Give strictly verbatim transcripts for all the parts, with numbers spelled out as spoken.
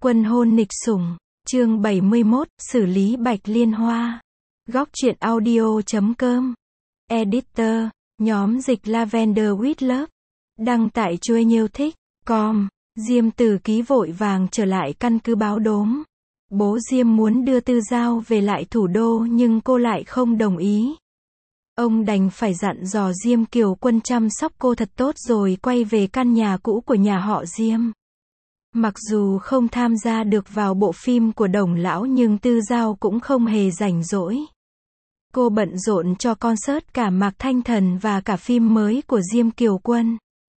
Quân hôn nịch sủng, chương bảy mươi mốt, xử lý Bạch Liên Hoa. Góc truyện audio chấm com. Editor, nhóm dịch Lavender with Love. Đăng tại chuôi nhiêu thích, com. Diêm Tử Ký vội vàng trở lại căn cứ báo đốm. Bố Diêm muốn đưa Tư Giao về lại thủ đô nhưng cô lại không đồng ý. Ông đành phải dặn dò Diêm Kiều Quân chăm sóc cô thật tốt rồi quay về căn nhà cũ của nhà họ Diêm. Mặc dù không tham gia được vào bộ phim của Đồng Lão nhưng Tư Giao cũng không hề rảnh rỗi. Cô bận rộn cho concert cả Mạc Thanh Thần và cả phim mới của Diêm Kiều Quân.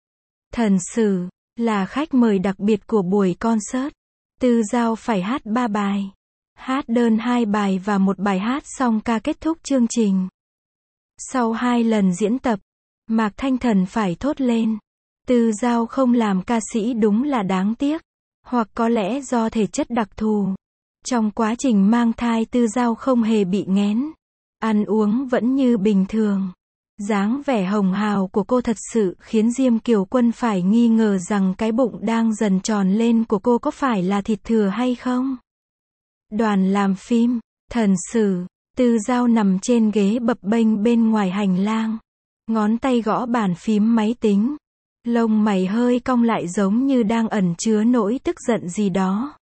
Thần Sử là khách mời đặc biệt của buổi concert. Tư Giao phải hát ba bài. Hát đơn hai bài và một bài hát xong ca kết thúc chương trình. Sau hai lần diễn tập, Mạc Thanh Thần phải thốt lên: Tư Giao không làm ca sĩ đúng là đáng tiếc. Hoặc có lẽ do thể chất đặc thù. Trong quá trình mang thai Tư Giao không hề bị nghén. Ăn uống vẫn như bình thường. Dáng vẻ hồng hào của cô thật sự khiến Diêm Kiều Quân phải nghi ngờ rằng cái bụng đang dần tròn lên của cô có phải là thịt thừa hay không. Đoàn làm phim, Thần Sử, Tư Giao nằm trên ghế bập bênh bên ngoài hành lang. Ngón tay gõ bàn phím máy tính. Lông mày hơi cong lại giống như đang ẩn chứa nỗi tức giận gì đó.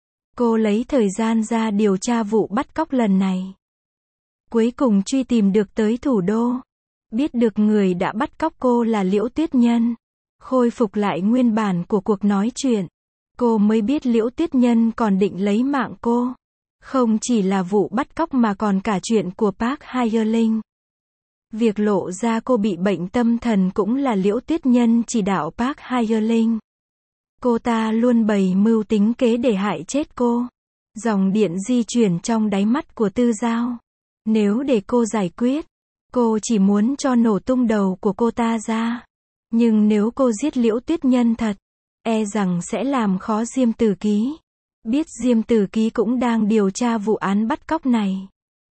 Cô lấy thời gian ra điều tra vụ bắt cóc lần này. Cuối cùng truy tìm được tới thủ đô. Biết được người đã bắt cóc cô là Liễu Tuyết Nhân. Khôi phục lại nguyên bản của cuộc nói chuyện. Cô mới biết Liễu Tuyết Nhân còn định lấy mạng cô. Không chỉ là vụ bắt cóc mà còn cả chuyện của Park Hye-linh. Việc lộ ra cô bị bệnh tâm thần cũng là Liễu Tuyết Nhân chỉ đạo Park Hye-linh. Cô ta luôn bày mưu tính kế để hại chết cô. Dòng điện di chuyển trong đáy mắt của Tư Giao. Nếu để cô giải quyết, cô chỉ muốn cho nổ tung đầu của cô ta ra. Nhưng nếu cô giết Liễu Tuyết Nhân thật, e rằng sẽ làm khó Diêm Tử Ký. Biết Diêm Tử Ký cũng đang điều tra vụ án bắt cóc này.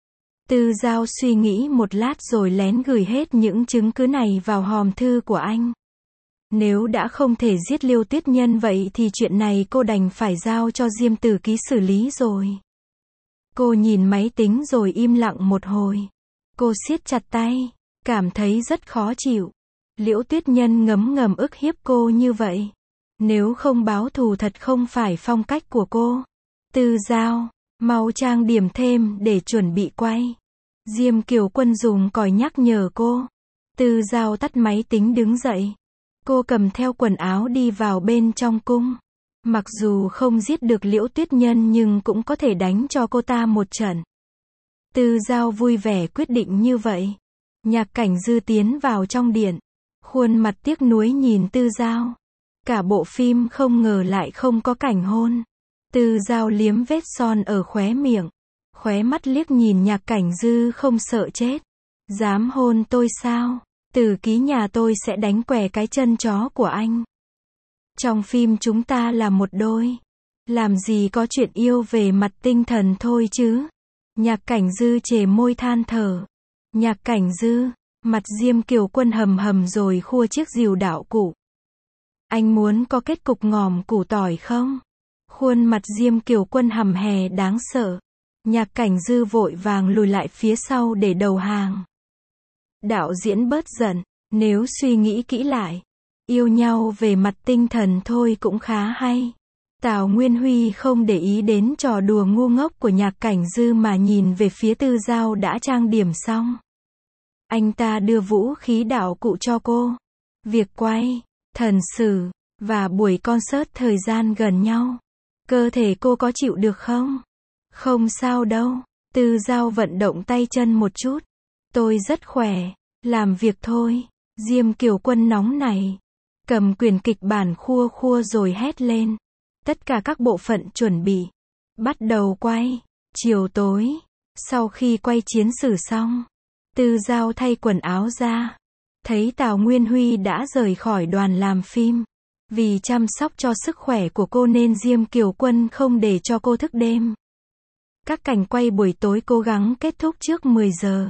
Tư Giao suy nghĩ một lát rồi lén gửi hết những chứng cứ này vào hòm thư của anh. Nếu đã không thể giết Liễu Tuyết Nhân vậy thì chuyện này cô đành phải giao cho Diêm Tử Ký xử lý rồi. Cô nhìn máy tính rồi im lặng một hồi. Cô siết chặt tay, cảm thấy rất khó chịu. Liễu Tuyết Nhân ngấm ngầm ức hiếp cô như vậy. Nếu không báo thù thật không phải phong cách của cô. Tư Giao, mau trang điểm thêm để chuẩn bị quay. Diêm Kiều Quân dùng còi nhắc nhở cô. Tư Giao tắt máy tính đứng dậy. Cô cầm theo quần áo đi vào bên trong cung. Mặc dù không giết được Liễu Tuyết Nhân nhưng cũng có thể đánh cho cô ta một trận. Tư Giao vui vẻ quyết định như vậy. Nhạc Cảnh Dư tiến vào trong điện. Khuôn mặt tiếc nuối nhìn Tư Giao. Cả bộ phim không ngờ lại không có cảnh hôn. Tư Giao liếm vết son ở khóe miệng. Khóe mắt liếc nhìn Nhạc Cảnh Dư không sợ chết. Dám hôn tôi sao? Tử Ký nhà tôi sẽ đánh què cái chân chó của anh. Trong phim chúng ta là một đôi. Làm gì có chuyện yêu về mặt tinh thần thôi chứ. Nhạc Cảnh Dư chề môi than thở. Nhạc Cảnh Dư, mặt Diêm Kiều Quân hầm hầm rồi khua chiếc rìu đạo cụ. Anh muốn có kết cục ngòm củ tỏi không? Khuôn mặt Diêm Kiều Quân hầm hè đáng sợ. Nhạc Cảnh Dư vội vàng lùi lại phía sau để đầu hàng. Đạo diễn bớt giận, nếu suy nghĩ kỹ lại, yêu nhau về mặt tinh thần thôi cũng khá hay. Tào Nguyên Huy không để ý đến trò đùa ngu ngốc của Nhạc Cảnh Dư mà nhìn về phía Tư Giao đã trang điểm xong. Anh ta đưa vũ khí đạo cụ cho cô. Việc quay, Thần Sử, và buổi concert thời gian gần nhau. Cơ thể cô có chịu được không? Không sao đâu. Tư Giao vận động tay chân một chút. Tôi rất khỏe. Làm việc thôi. Diêm Kiều Quân nóng này. Cầm quyển kịch bản khua khua rồi hét lên. Tất cả các bộ phận chuẩn bị. Bắt đầu quay. Chiều tối. Sau khi quay chiến sử xong. Tư Giao thay quần áo ra. Thấy Tào Nguyên Huy đã rời khỏi đoàn làm phim. Vì chăm sóc cho sức khỏe của cô nên Diêm Kiều Quân không để cho cô thức đêm. Các cảnh quay buổi tối cố gắng kết thúc trước mười giờ.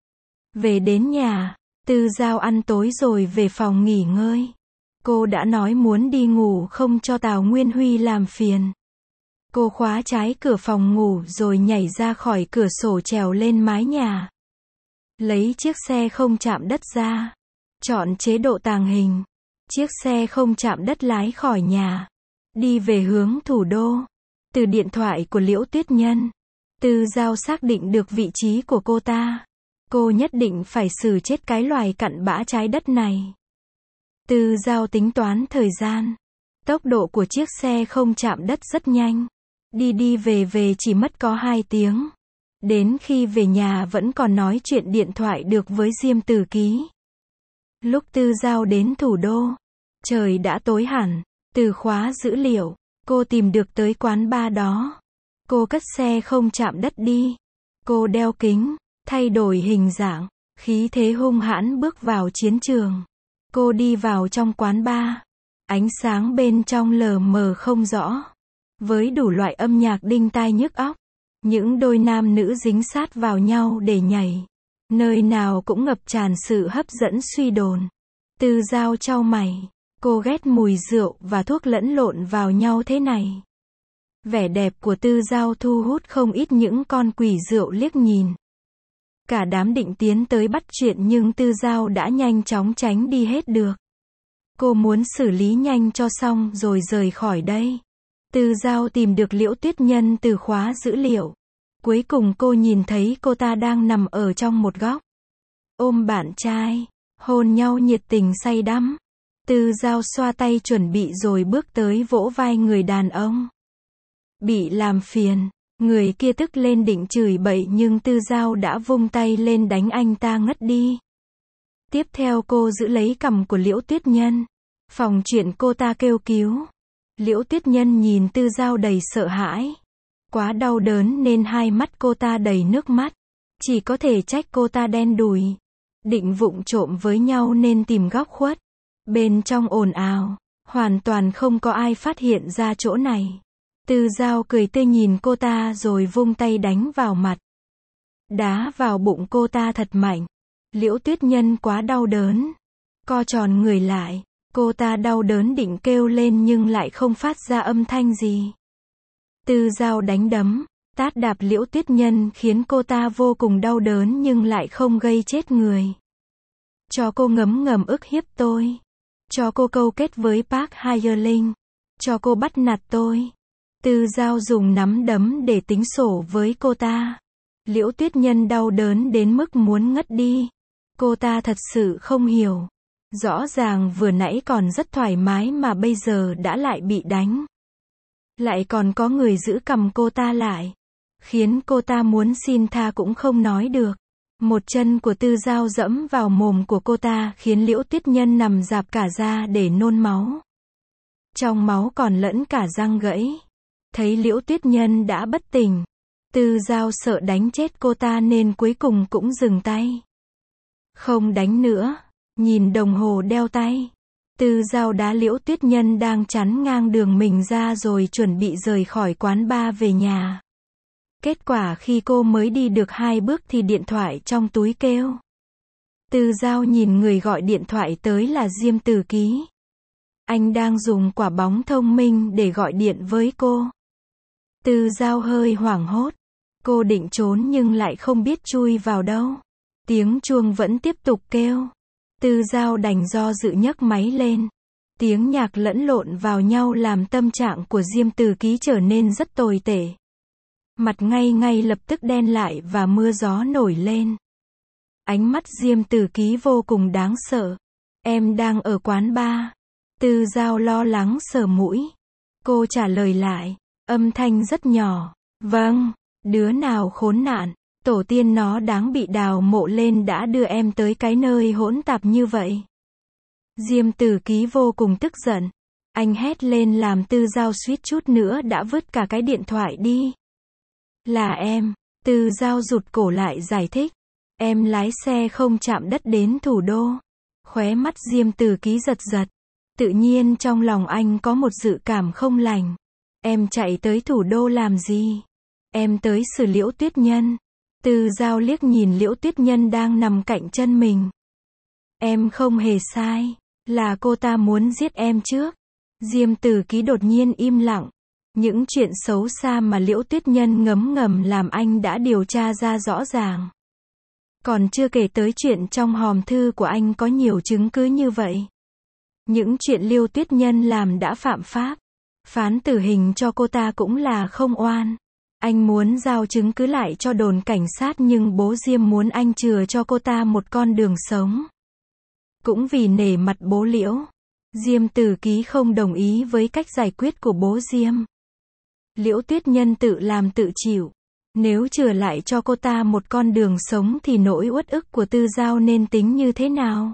Về đến nhà, Tư Giao ăn tối rồi về phòng nghỉ ngơi. Cô đã nói muốn đi ngủ không cho Tào Nguyên Huy làm phiền. Cô khóa trái cửa phòng ngủ rồi nhảy ra khỏi cửa sổ trèo lên mái nhà. Lấy chiếc xe không chạm đất ra. Chọn chế độ tàng hình. Chiếc xe không chạm đất lái khỏi nhà. Đi về hướng thủ đô. Từ điện thoại của Liễu Tuyết Nhân, Tư Dao xác định được vị trí của cô ta. Cô nhất định phải xử chết cái loài cặn bã trái đất này. Tư Dao tính toán thời gian. Tốc độ của chiếc xe không chạm đất rất nhanh. Đi đi về về chỉ mất có hai tiếng. Đến khi về nhà vẫn còn nói chuyện điện thoại được với Diêm Tử Ký. Lúc Tư Dao đến thủ đô, trời đã tối hẳn. Từ khóa dữ liệu, cô tìm được tới quán bar đó. Cô cất xe không chạm đất đi. Cô đeo kính, thay đổi hình dạng, khí thế hung hãn bước vào chiến trường. Cô đi vào trong quán bar. Ánh sáng bên trong lờ mờ không rõ. Với đủ loại âm nhạc đinh tai nhức óc. Những đôi nam nữ dính sát vào nhau để nhảy. Nơi nào cũng ngập tràn sự hấp dẫn suy đồn. Tư Dao chau mày. Cô ghét mùi rượu và thuốc lẫn lộn vào nhau thế này. Vẻ đẹp của Tư Dao thu hút không ít những con quỷ rượu liếc nhìn. Cả đám định tiến tới bắt chuyện nhưng Tư Dao đã nhanh chóng tránh đi hết được. Cô muốn xử lý nhanh cho xong rồi rời khỏi đây. Tư Dao tìm được Liễu Tuyết Nhân từ khóa dữ liệu. Cuối cùng cô nhìn thấy cô ta đang nằm ở trong một góc. Ôm bạn trai, hôn nhau nhiệt tình say đắm. Tư Dao xoa tay chuẩn bị rồi bước tới vỗ vai người đàn ông. Bị làm phiền, người kia tức lên định chửi bậy nhưng Tư Dao đã vung tay lên đánh anh ta ngất đi. Tiếp theo cô giữ lấy cằm của Liễu Tuyết Nhân. Phòng chuyện cô ta kêu cứu. Liễu Tuyết Nhân nhìn Tư Dao đầy sợ hãi. Quá đau đớn nên hai mắt cô ta đầy nước mắt. Chỉ có thể trách cô ta đen đủi. Định vụng trộm với nhau nên tìm góc khuất. Bên trong ồn ào, hoàn toàn không có ai phát hiện ra chỗ này. Tư Dao cười tươi nhìn cô ta rồi vung tay đánh vào mặt. Đá vào bụng cô ta thật mạnh. Liễu Tuyết Nhân quá đau đớn. Co tròn người lại. Cô ta đau đớn định kêu lên nhưng lại không phát ra âm thanh gì. Tư Dao đánh đấm, tát đạp Liễu Tuyết Nhân khiến cô ta vô cùng đau đớn nhưng lại không gây chết người. Cho cô ngấm ngầm ức hiếp tôi. Cho cô câu kết với Park Hye-ling. Cho cô bắt nạt tôi. Tư Dao dùng nắm đấm để tính sổ với cô ta. Liễu Tuyết Nhân đau đớn đến mức muốn ngất đi. Cô ta thật sự không hiểu. Rõ ràng vừa nãy còn rất thoải mái mà bây giờ đã lại bị đánh. Lại còn có người giữ cằm cô ta lại. Khiến cô ta muốn xin tha cũng không nói được. Một chân của Tư Dao dẫm vào mồm của cô ta khiến Liễu Tuyết Nhân nằm rạp cả ra để nôn máu. Trong máu còn lẫn cả răng gãy. Thấy Liễu Tuyết Nhân đã bất tỉnh. Tư Dao sợ đánh chết cô ta nên cuối cùng cũng dừng tay. Không đánh nữa. Nhìn đồng hồ đeo tay. Tư Dao đá Liễu Tuyết Nhân đang chắn ngang đường mình ra rồi chuẩn bị rời khỏi quán bar về nhà. Kết quả khi cô mới đi được hai bước thì điện thoại trong túi kêu. Tư Dao nhìn người gọi điện thoại tới là Diêm Tử Ký. Anh đang dùng quả bóng thông minh để gọi điện với cô. Tư Dao hơi hoảng hốt. Cô định trốn nhưng lại không biết chui vào đâu. Tiếng chuông vẫn tiếp tục kêu. Tư Dao đành do dự nhấc máy lên. Tiếng nhạc lẫn lộn vào nhau làm tâm trạng của Diêm Tử Ký trở nên rất tồi tệ. Mặt ngay ngay lập tức đen lại và mưa gió nổi lên. Ánh mắt Diêm Tử Ký vô cùng đáng sợ. Em đang ở quán bar. Tư Dao lo lắng sờ mũi. Cô trả lời lại. Âm thanh rất nhỏ. Vâng, đứa nào khốn nạn. Tổ tiên nó đáng bị đào mộ lên đã đưa em tới cái nơi hỗn tạp như vậy. Diêm Tử Ký vô cùng tức giận. Anh hét lên làm Tư Dao suýt chút nữa đã vứt cả cái điện thoại đi. Là em. Tư Dao rụt cổ lại giải thích. Em lái xe không chạm đất đến thủ đô. Khóe mắt Diêm Tử Ký giật giật. Tự nhiên trong lòng anh có một dự cảm không lành. Em chạy tới thủ đô làm gì? Em tới xử Liễu Tuyết Nhân. Tư Dao liếc nhìn Liễu Tuyết Nhân đang nằm cạnh chân mình. Em không hề sai. Là cô ta muốn giết em trước. Diêm Tử Ký đột nhiên im lặng. Những chuyện xấu xa mà Liễu Tuyết Nhân ngấm ngầm làm anh đã điều tra ra rõ ràng. Còn chưa kể tới chuyện trong hòm thư của anh có nhiều chứng cứ như vậy. Những chuyện Liễu Tuyết Nhân làm đã phạm pháp. Phán tử hình cho cô ta cũng là không oan. Anh muốn giao chứng cứ lại cho đồn cảnh sát nhưng bố Diêm muốn anh chừa cho cô ta một con đường sống. Cũng vì nể mặt bố Liễu, Diêm Tử Ký không đồng ý với cách giải quyết của bố Diêm. Liễu Tuyết Nhân tự làm tự chịu. Nếu chừa lại cho cô ta một con đường sống thì nỗi uất ức của Tư Giao nên tính như thế nào?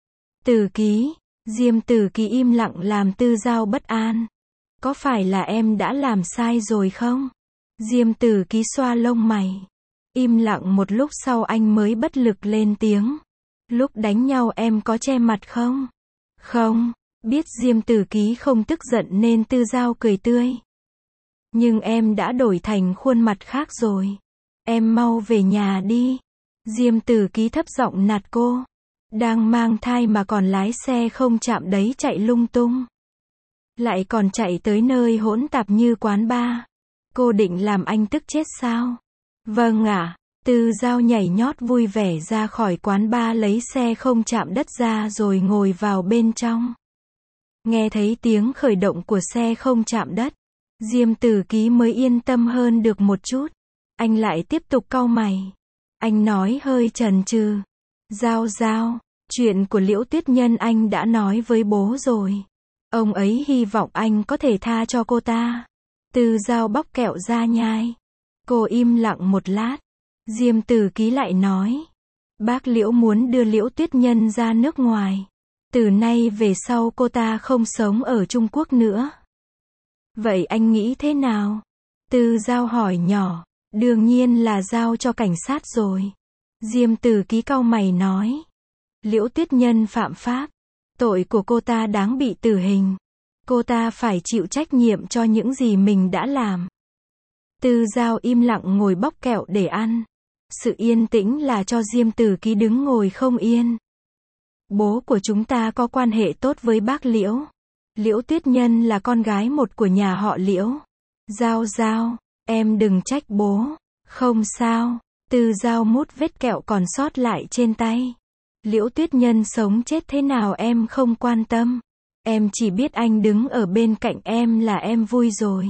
Tử Ký, Diêm Tử Ký im lặng làm Tư Giao bất an. Có phải là em đã làm sai rồi không? Diêm Tử Ký xoa lông mày. Im lặng một lúc sau anh mới bất lực lên tiếng. Lúc đánh nhau em có che mặt không? Không. Biết Diêm Tử Ký không tức giận nên Tư Giao cười tươi. Nhưng em đã đổi thành khuôn mặt khác rồi. Em mau về nhà đi. Diêm Tử Ký thấp giọng nạt cô. Đang mang thai mà còn lái xe không chạm đấy chạy lung tung. Lại còn chạy tới nơi hỗn tạp như quán bar. Cô định làm anh tức chết sao? Vâng ạ. Tư Giao nhảy nhót vui vẻ ra khỏi quán bar lấy xe không chạm đất ra rồi ngồi vào bên trong. Nghe thấy tiếng khởi động của xe không chạm đất, Diêm Tử Ký mới yên tâm hơn được một chút. Anh lại tiếp tục cau mày. Anh nói hơi chần chừ. Giao Giao, chuyện của Liễu Tuyết Nhân anh đã nói với bố rồi. Ông ấy hy vọng anh có thể tha cho cô ta. Tư Giao bóc kẹo ra nhai. Cô im lặng một lát. Diêm Tử Ký lại nói. Bác Liễu muốn đưa Liễu Tuyết Nhân ra nước ngoài. Từ nay về sau cô ta không sống ở Trung Quốc nữa. Vậy anh nghĩ thế nào? Tư Giao hỏi nhỏ. Đương nhiên là giao cho cảnh sát rồi. Diêm Tử Ký cau mày nói. Liễu Tuyết Nhân phạm pháp. Tội của cô ta đáng bị tử hình. Cô ta phải chịu trách nhiệm cho những gì mình đã làm. Tư Giao im lặng ngồi bóc kẹo để ăn. Sự yên tĩnh là cho Diêm Tử Ký đứng ngồi không yên. Bố của chúng ta có quan hệ tốt với bác Liễu. Liễu Tuyết Nhân là con gái một của nhà họ Liễu. Giao Giao, em đừng trách bố. Không sao. Tư Giao mút vết kẹo còn sót lại trên tay. Liễu Tuyết Nhân sống chết thế nào em không quan tâm. Em chỉ biết anh đứng ở bên cạnh em là em vui rồi.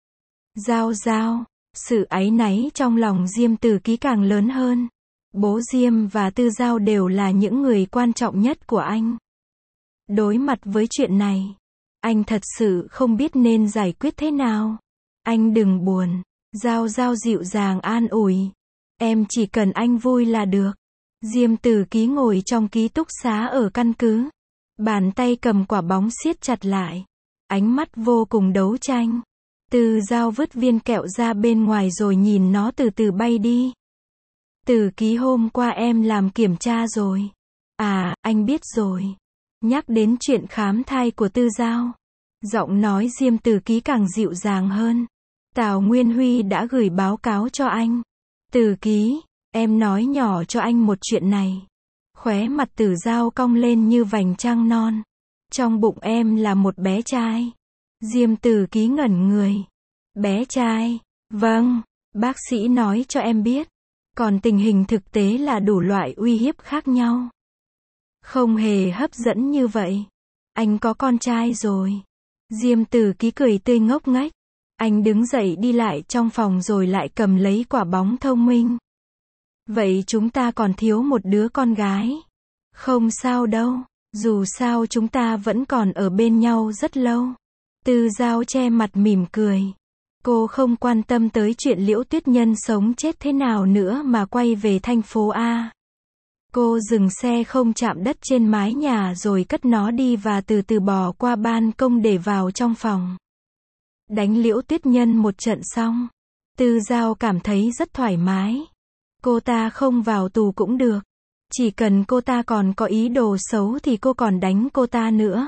Giao Giao, sự áy náy trong lòng Diêm Tử Ký càng lớn hơn. Bố Diêm và Tư Giao đều là những người quan trọng nhất của anh. Đối mặt với chuyện này, anh thật sự không biết nên giải quyết thế nào. Anh đừng buồn. Giao Giao dịu dàng an ủi. Em chỉ cần anh vui là được. Diêm Tử Ký ngồi trong ký túc xá ở căn cứ. Bàn tay cầm quả bóng siết chặt lại. Ánh mắt vô cùng đấu tranh. Tư Giao vứt viên kẹo ra bên ngoài rồi nhìn nó từ từ bay đi. Tử Ký hôm qua em làm kiểm tra rồi. À, anh biết rồi. Nhắc đến chuyện khám thai của Tư Giao. Giọng nói Diêm Tử Ký càng dịu dàng hơn. Tào Nguyên Huy đã gửi báo cáo cho anh. Tử Ký, em nói nhỏ cho anh một chuyện này. Khóe mặt Tử Giao cong lên như vành trăng non. Trong bụng em là một bé trai. Diêm Tử Ký ngẩn người. Bé trai? Vâng, bác sĩ nói cho em biết. Còn tình hình thực tế là đủ loại uy hiếp khác nhau. Không hề hấp dẫn như vậy. Anh có con trai rồi. Diêm Tử Ký cười tươi ngốc nghếch. Anh đứng dậy đi lại trong phòng rồi lại cầm lấy quả bóng thông minh. Vậy chúng ta còn thiếu một đứa con gái. Không sao đâu. Dù sao chúng ta vẫn còn ở bên nhau rất lâu. Tư Giao che mặt mỉm cười. Cô không quan tâm tới chuyện Liễu Tuyết Nhân sống chết thế nào nữa mà quay về thành phố A. Cô dừng xe không chạm đất trên mái nhà rồi cất nó đi và từ từ bò qua ban công để vào trong phòng. Đánh Liễu Tuyết Nhân một trận xong, Tư Giao cảm thấy rất thoải mái. Cô ta không vào tù cũng được. Chỉ cần cô ta còn có ý đồ xấu thì cô còn đánh cô ta nữa.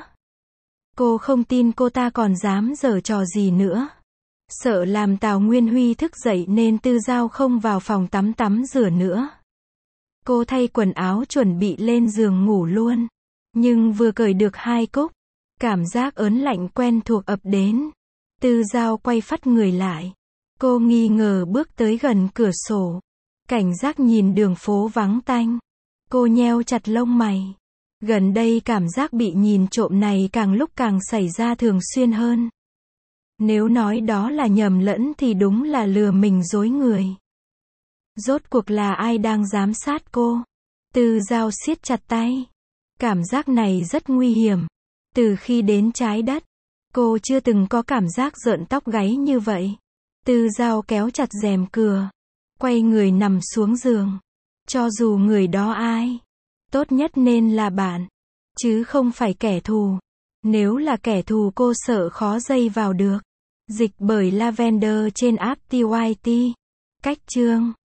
Cô không tin cô ta còn dám giở trò gì nữa. Sợ làm Tào Nguyên Huy thức dậy nên Tư Giao không vào phòng tắm tắm rửa nữa. Cô thay quần áo chuẩn bị lên giường ngủ luôn. Nhưng vừa cởi được hai cúc, cảm giác ớn lạnh quen thuộc ập đến. Tư Giao quay phắt người lại. Cô nghi ngờ bước tới gần cửa sổ. Cảnh giác nhìn đường phố vắng tanh. Cô nheo chặt lông mày. Gần đây cảm giác bị nhìn trộm này càng lúc càng xảy ra thường xuyên hơn. Nếu nói đó là nhầm lẫn thì đúng là lừa mình dối người. Rốt cuộc là ai đang giám sát cô? Tư Giao siết chặt tay. Cảm giác này rất nguy hiểm. Từ khi đến trái đất, cô chưa từng có cảm giác rợn tóc gáy như vậy. Tư Giao kéo chặt rèm cửa. Quay người nằm xuống giường. Cho dù người đó ai, tốt nhất nên là bạn, chứ không phải kẻ thù. Nếu là kẻ thù cô sợ khó dây vào được. Dịch bởi Lavender trên app ti goai ti. Cách chương